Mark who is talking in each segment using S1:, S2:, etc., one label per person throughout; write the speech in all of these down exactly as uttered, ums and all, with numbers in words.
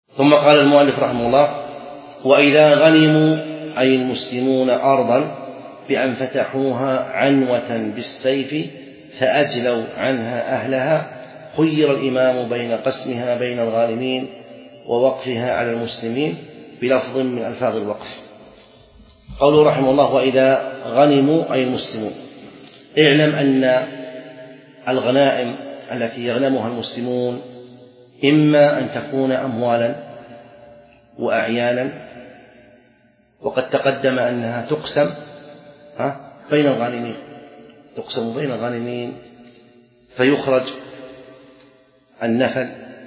S1: ثم قال المؤلف رحمه الله: وإذا غنموا أي المسلمون أرضا بأن فتحوها عنوة بالسيف فأجلوا عنها أهلها خير الإمام بين قسمها بين الغانمين ووقفها على المسلمين بلفظ من ألفاظ الوقف. قوله رحمه الله: وإذا غنموا أي المسلمون. اعلم أن الغنائم التي يغنمها المسلمون إما أن تكون أموالا وأعيانا، وقد تقدم أنها تقسم بين الغانمين تقسم بين الغانمين فيخرج النفل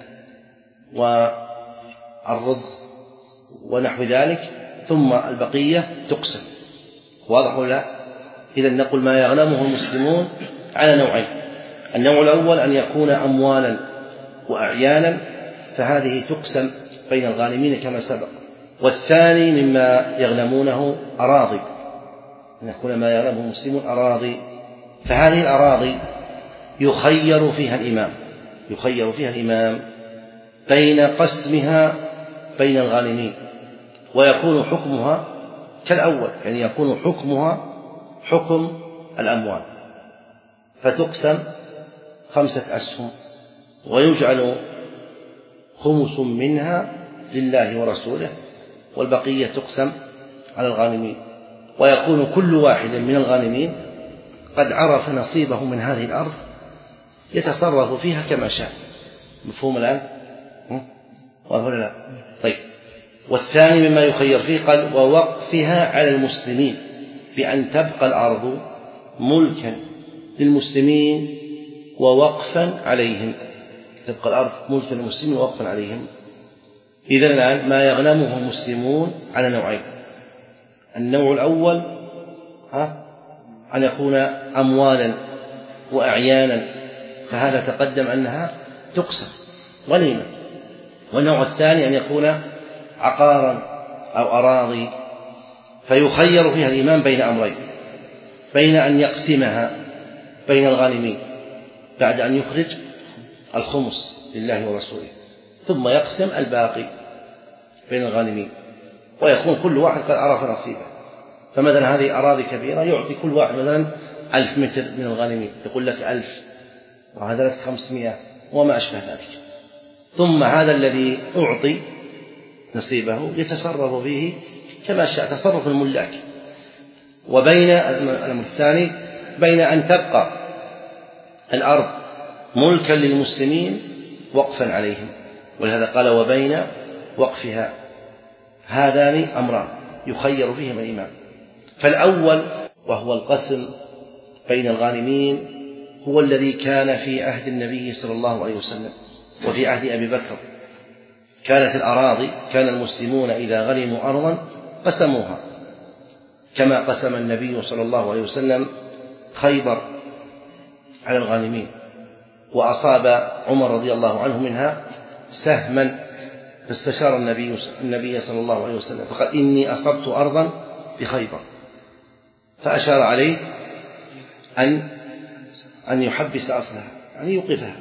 S1: والرض ونحو ذلك، ثم البقية تقسم. واضح ولا لا؟ إذن نقول ما يغنمه المسلمون على نوعين: النوع الأول أن يكون أموالا وأعيانا، فهذه تقسم بين الغانمين كما سبق. والثاني مما يغنمونه أراضي، أن يكون ما يغنمه المسلمون أراضي، فهذه الأراضي يخير فيها الإمام يخير فيها الإمام بين قسمها بين الغانمين، ويكون حكمها كالأول، يعني يكون حكمها حكم الأموال، فتقسم خمسة أسهم ويجعل خمس منها لله ورسوله، والبقية تقسم على الغانمين، ويكون كل واحد من الغانمين قد عرف نصيبه من هذه الأرض يتصرف فيها كما شاء. مفهوم الآن؟ ولا لا؟ طيب. والثاني مما يخير فيه قال: ووقفها على المسلمين بأن تبقى الأرض ملكا للمسلمين ووقفا عليهم تبقى الأرض ملكا للمسلمين ووقفا عليهم. إذن الآن ما يغنمه المسلمون على نوعين: النوع الأول ها أن يكون أموالا وأعيانا، فهذا تقدم أنها تقسم غنيمة. والنوع الثاني أن يكون عقارا أو أراضي، فيخير فيها الإمام بين أمرين: بين أن يقسمها بين الغانمين بعد أن يخرج الخمس لله ورسوله، ثم يقسم الباقي بين الغانمين، ويكون كل واحد قد عرف نصيبه. فمثلا هذه أراضي كبيرة يعطي كل واحد مثلا ألف متر من الغانمين، يقول لك ألف وهذا لك خمسمائة وما أشبه ذلك، ثم هذا الذي أعطي نصيبه يتصرف فيه كما شاء تصرف الملاك. وبين الأمر الثاني بين أن تبقى الأرض ملكا للمسلمين وقفا عليهم، ولهذا قال: وبين وقفها. هذان أمران يخير فيهما الإمام. فالأول وهو القسم بين الغانمين هو الذي كان في عهد النبي صلى الله عليه وسلم وفي عهد أبي بكر. كانت الأراضي كان المسلمون إذا غنموا أرضا قسموها، كما قسم النبي صلى الله عليه وسلم خيبر على الغانمين، وأصاب عمر رضي الله عنه منها سهما، فاستشار النبي النبي صلى الله عليه وسلم فقال: إني أصبت أرضا بخيبر، فأشار عليه أن أن يحبس أصلها، أن يوقفها.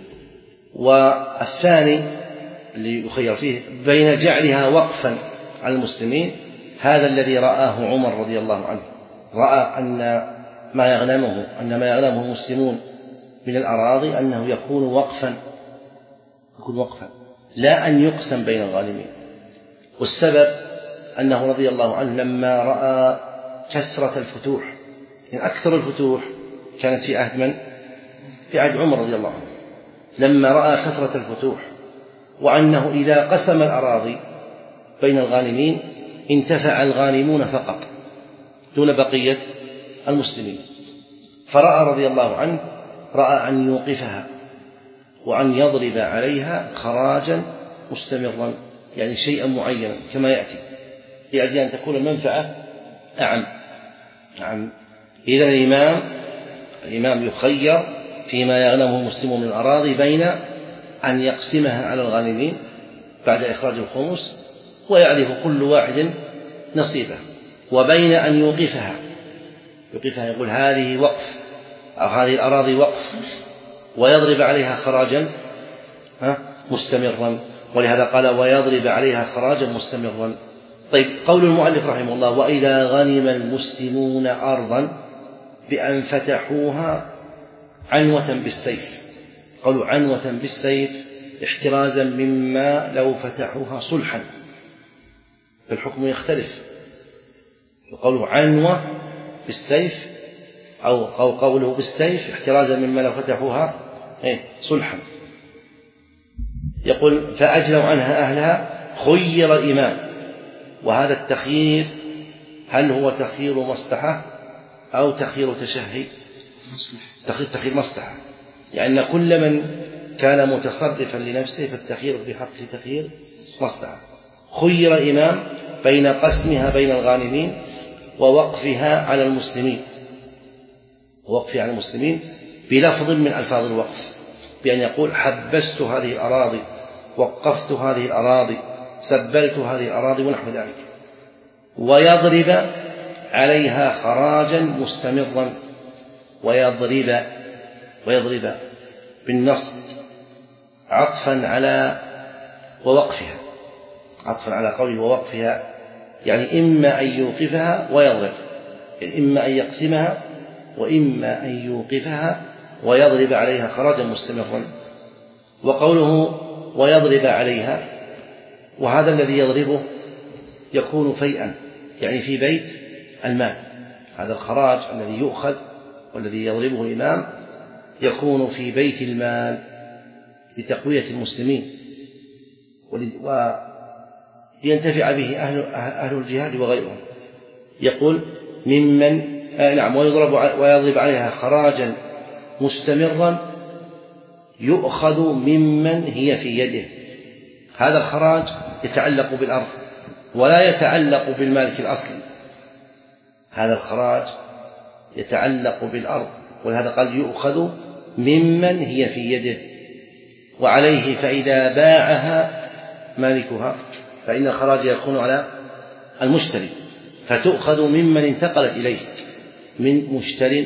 S1: والثاني اللي يخير فيه بين جعلها وقفا على المسلمين، هذا الذي رآه عمر رضي الله عنه، رأى أن ما يغنمه أن ما يغنمه المسلمون من الأراضي أنه يكون وقفا يكون وقفا لا أن يقسم بين الغانمين. والسبب أنه رضي الله عنه لما رأى كثرة الفتوح، يعني أكثر الفتوح كانت في عهد من؟ في عهد عمر رضي الله عنه. لما رأى كثرة الفتوح وأنه إذا قسم الأراضي بين الغانمين انتفع الغانمون فقط دون بقية المسلمين، فرأى رضي الله عنه رأى أن يوقفها وأن يضرب عليها خراجا مستمرا، يعني شيئا معينا كما يأتي، لأجل أن تكون المنفعة أعم. نعم. إذن الإمام الإمام يخير فيما يغنمه المسلمون من الأراضي بين أن يقسمها على الغانمين بعد إخراج الخمس ويعرف كل واحد نصيبه، وبين أن يوقفها يوقفها يقول هذه وقف أو هذه الأراضي وقف، ويضرب عليها خراجا مستمرا، ولهذا قال ويضرب عليها خراجا مستمرا. طيب، قول المؤلف رحمه الله وإذا غنم المسلمون أرضا بأن فتحوها عنوة بالسيف، قالوا عنوة بالسيف احترازا مما لو فتحوها صلحا، فالحكم يختلف، قوله عنوة بالسيف أو قوله بالسيف احترازا مما لو فتحوها صلحا. يقول فأجلوا عنها أهلها خير الإمام، وهذا التخيير هل هو تخيير مصلحة أو تخيير تشهي؟ تخيير تخيير مصلحة، لأن كل من كان متصرفا لنفسه فالتخيير في حق تخيير مصلحة. خير الإمام بين قسمها بين الغانمين ووقفها على المسلمين، ووقفها على المسلمين بلفظ من ألفاظ الوقف، بأن يقول حبست هذه الأراضي، وقفت هذه الأراضي، سبلت هذه الأراضي ونحو ذلك. ويضرب عليها خراجا مستمرا، ويضرب ويضرب بالنصب عطفا على ووقفها، عطفا على قوله ووقفها، يعني إما أن يوقفها ويضرب، يعني إما أن يقسمها وإما أن يوقفها ويضرب عليها خراجا مستمرا. وقوله ويضرب عليها، وهذا الذي يضربه يكون فيئا، يعني في بيت المال، هذا الخراج الذي يؤخذ والذي يضربه الإمام يكون في بيت المال لتقوية المسلمين ولينتفع به أهل, أهل الجهاد وغيرهم. يقول ممن آه نعم ويضرب ويضرب عليها خراجا مستمرا يؤخذ ممن هي في يده. هذا الخراج يتعلق بالأرض ولا يتعلق بالمالك الأصلي، هذا الخراج يتعلق بالأرض، ولهذا قال يؤخذ ممن هي في يده. وعليه فإذا باعها مالكها فإن الخراج يكون على المشتري، فتؤخذ ممن انتقلت إليه من مشتر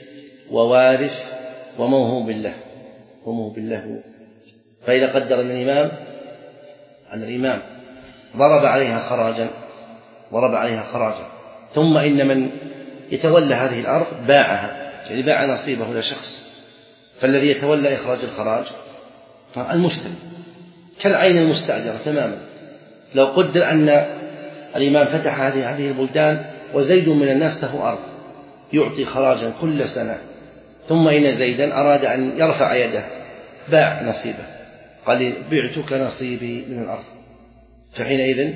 S1: ووارث وموهوب له وموهوب له. فإذا قدر أن الإمام أن الإمام ضرب عليها خراجا ضرب عليها خراجا ثم إن من يتولى هذه الأرض باعها، يعني باع نصيبه لشخص، فالذي يتولى إخراج الخراج المشتري كالعين المستأجرة تماما. لو قدر أن الإمام فتح هذه هذه البلدان وزيد من الناس له أرض يعطي خراجا كل سنة، ثم إن زيدا أراد أن يرفع يده باع نصيبه، قال بعتك نصيبي من الأرض، فحينئذ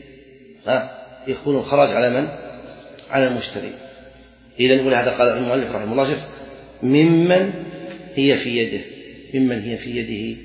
S1: يكون الخراج على من؟ على المشتري. إذن ولهذا قال المؤلف رحمه الله شوف ممن هي في يده، ممن هي في يده.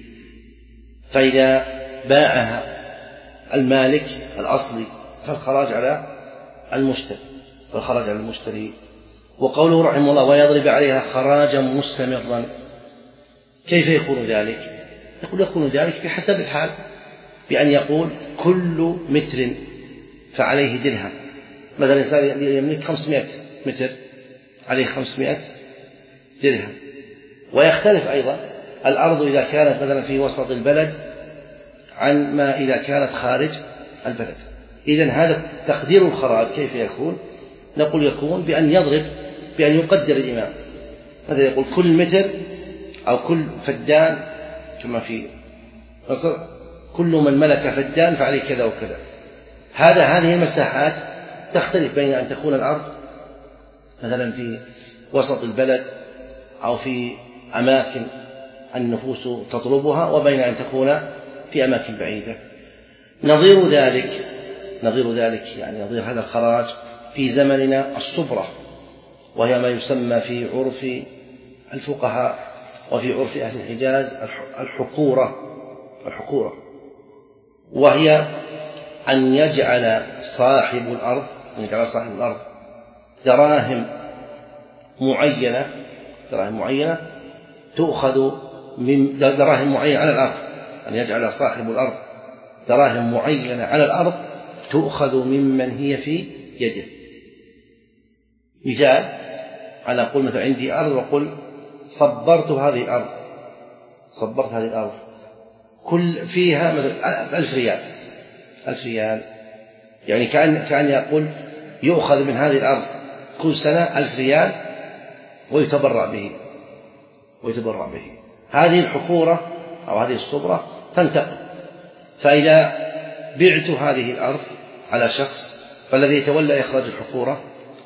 S1: فإذا باعها المالك الأصلي فالخراج على المشتري فالخراج على المشتري. وقوله رحمه الله ويضرب عليها خراجا مستمرا، كيف يكون ذلك؟ يقول يكون ذلك بحسب الحال، بأن يقول كل متر فعليه درهم، مثلا الإنسان يملك خمسمائة متر عليه خمسمائة درهم. ويختلف أيضا الأرض إذا كانت مثلا في وسط البلد عن ما إذا كانت خارج البلد. إذن هذا تقدير الخراج كيف يكون؟ نقول يكون بأن يضرب بأن يقدر الإمام، مثلا يقول كل متر أو كل فدان، كما في مصر كل من ملك فدان فعليه كذا وكذا. هذا هذه المساحات تختلف بين أن تكون الأرض مثلا في وسط البلد أو في أماكن النفوس تطلبها، وبين أن تكون في أماكن بعيدة. نظير ذلك نظير ذلك يعني نظير هذا الخراج في زمننا الصبرة، وهي ما يسمى في عرف الفقهاء وفي عرف أهل الحجاز الحقورة الحقورة وهي أن يجعل صاحب الأرض أن يجعل صاحب الأرض دراهم معينة دراهم معينة تؤخذ من دراهم معينة على الأرض، أن يجعل صاحب الأرض دراهم معينة على الأرض تؤخذ ممن هي في يده. مثال، أنا أقول مثلا عندي أرض وأقول صبرت هذه الأرض صبرت هذه الأرض كل فيها مثلا ألف ريال ألف ريال يعني كأن كأن يقول يؤخذ من هذه الأرض كل سنة ألف ريال ويتبرع به ويتبرع به. هذه الحقورة أو هذه الصبرة تنتقل، فإذا بعت هذه الأرض على شخص فالذي يتولى إخراج الحقورة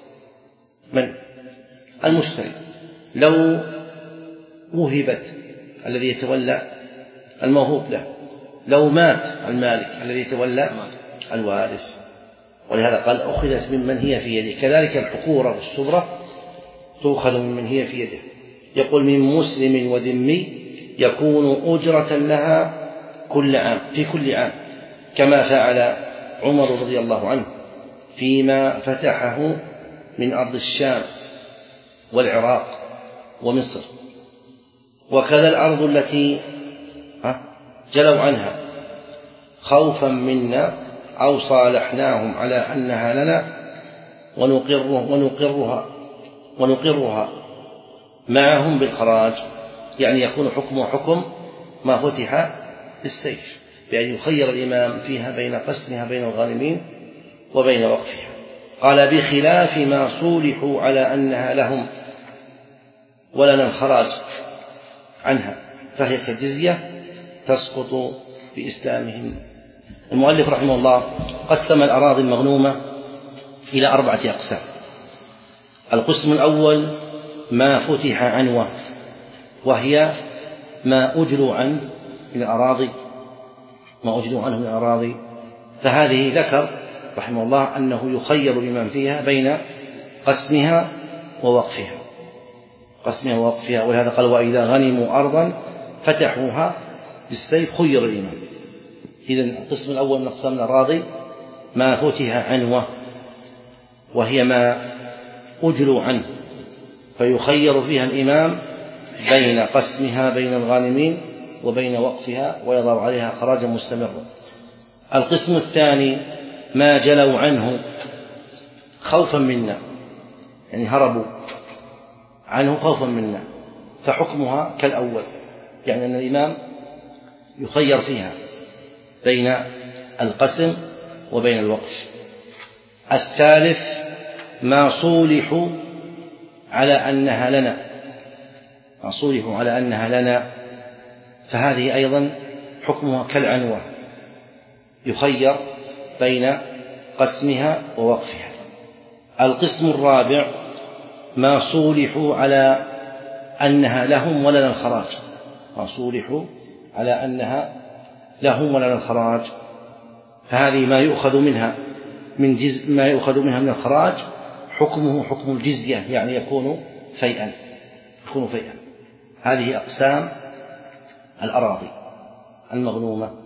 S1: من؟ المشتري. لو وهبت الذي يتولى الموهوب له، لو مات المالك الذي يتولى الوارث. ولهذا قال أخذت ممن هي في يده. كذلك الحقورة والصبرة تؤخذ ممن هي في يده. يقول من مسلم وذمي يكون أجرة لها كل عام في كل عام، كما فعل عمر رضي الله عنه فيما فتحه من أرض الشام والعراق ومصر. وكذا الأرض التي جلوا عنها خوفا منا أو صالحناهم على أنها لنا ونقره ونقرها ونقرها معهم بالخراج، يعني يكون حكمه حكم ما فتح بالسيف، بأن يخير الإمام فيها بين قسمها بين الغانمين وبين وقفها. قال بخلاف ما صولحوا على أنها لهم ولنا الخراج عنها فهي كالجزية تسقط بإسلامهم. المؤلف رحمه الله قسم الأراضي المغنومة إلى أربعة أقسام. القسم الأول ما فتح عنوة، وهي ما أجلوا عنه من الأراضي ما أجلوا عنه من الأراضي فهذه ذكر رحمه الله أنه يخير لمن فيها بين قسمها ووقفها قسمها ووقفها ولهذا قال وإذا غنموا أرضا فتحوها بالسيف خير الإمام. إذن القسم الأول من أقسام الأراضي ما فتح عنوة، وهي ما أجلوا عنه فيخير فيها الإمام بين قسمها بين الغانمين وبين وقفها ويضع عليها خراجا مستمرا. القسم الثاني ما جلوا عنه خوفا منا، يعني هربوا عنه خوفا منا فحكمها كالأول، يعني أن الإمام يخير فيها بين القسم وبين الوقف. الثالث ما صولحوا على أنها لنا ما صولحوا على أنها لنا فهذه أيضا حكمها كالعنوة، يخير بين قسمها ووقفها. القسم الرابع ما صولحوا على أنها لهم ولنا الخراج ما صولحوا على أنها لهم ولنا الخراج فهذه ما يؤخذ منها من جزء ما يؤخذ منها من الخراج حكمه حكم الجزية، يعني يكون فيئا يكون فيئا. هذه أقسام الأراضي المغنومة.